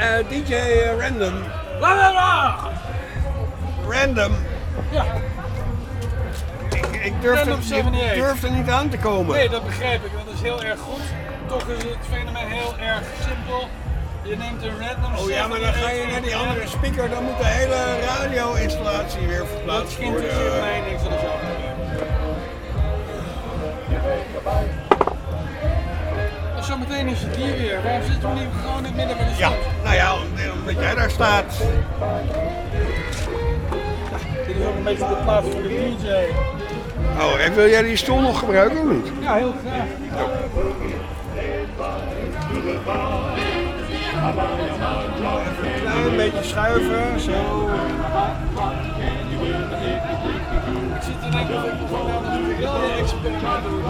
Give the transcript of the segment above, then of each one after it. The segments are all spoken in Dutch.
DJ Random. Random. Ja. Ik Random 78. durf er niet aan te komen. Nee, dat begrijp ik, want dat is heel erg goed. Toch is het fenomeen heel erg simpel. Je neemt een random. Oh ja, maar dan ga je naar die andere speaker, dan moet de hele radio-installatie weer verplaatst Dat worden. interesseert mij niks, dat is ook niet. Zometeen is het hier weer. Waarom zitten we niet gewoon in het midden van de stad? Ja, nou ja, omdat jij daar staat. Dit is ook een beetje de plaats voor de DJ. Oh, en wil jij die stoel nog gebruiken of niet? Ja, heel graag. Een beetje schuiven, zo. Ik zit te denken of ik vandaag natuurlijk wel een experiment doe.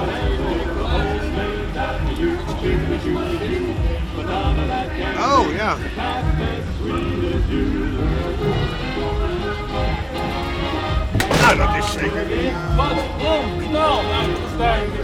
Oh, ja. Nou, dat is zeker niet. Wat een knal! Nou, dat is duidelijk.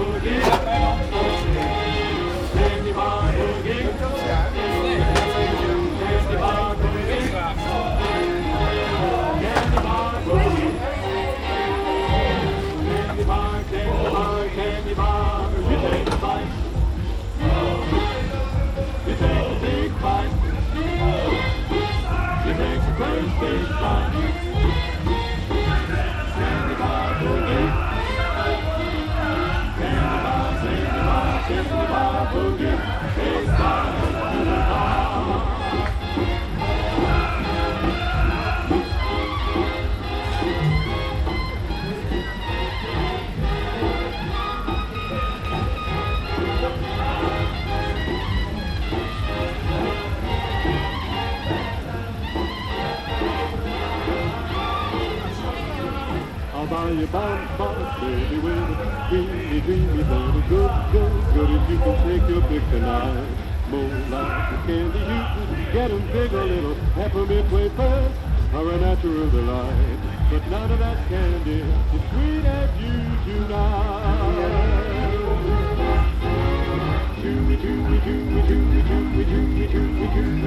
You bounce, bounce, baby, with a dreamy, dreamy thing. Good, good, good if you can take your pick tonight. Moonlight, candy, you can get 'em big or little. Peppermint wafers are a natural delight. But none of that candy is sweet as you tonight. Chewy, chewy, chewy, chewy, chewy, chewy, chewy, chewy,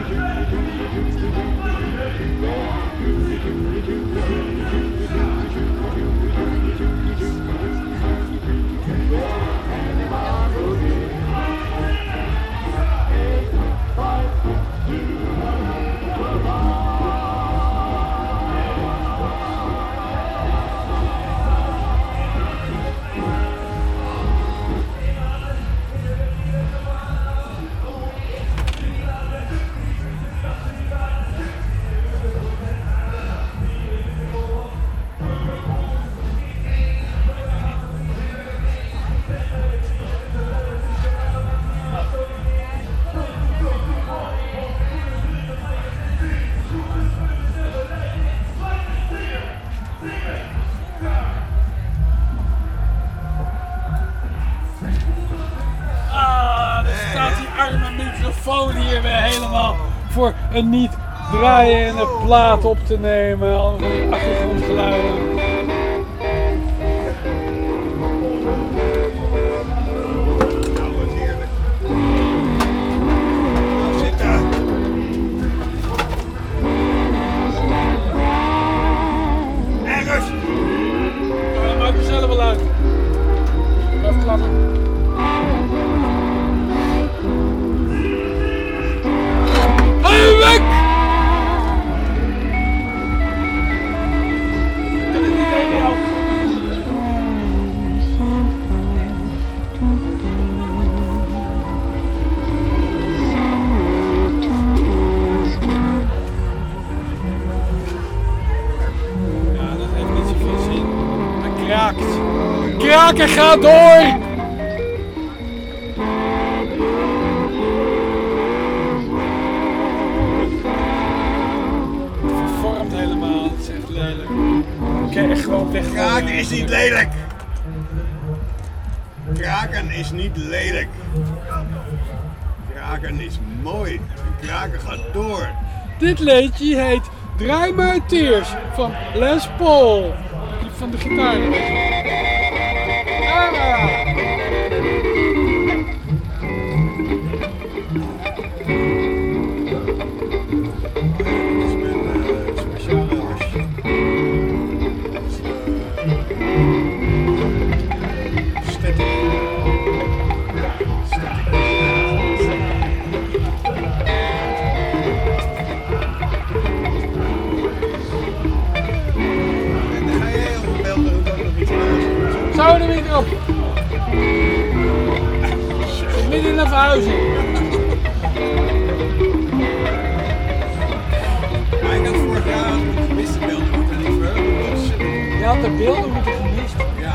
Hier weer helemaal voor een niet draaiende plaat op te nemen. Allemaal van die achtergrondgeluiden. Nou, wat heerlijk. Nou, zit daar. Ergens. Dat maakt er zelf wel uit. Even klappen. Weg! Dat is niet ideaal. Ja, dat heeft niet zoveel zin. Hij kraakt. Kraken gaat door! Kraken is niet lelijk. Kraken is niet lelijk. Kraken is mooi. Kraken gaat door. Dit liedje heet Dry My Tears van Les Paul. Van de gitaar. midden in een verhuizing. Maar ik had vorig jaar een gemiste beelden, want er niet verheugd was. Je had de beelden moeten gemist. Ja.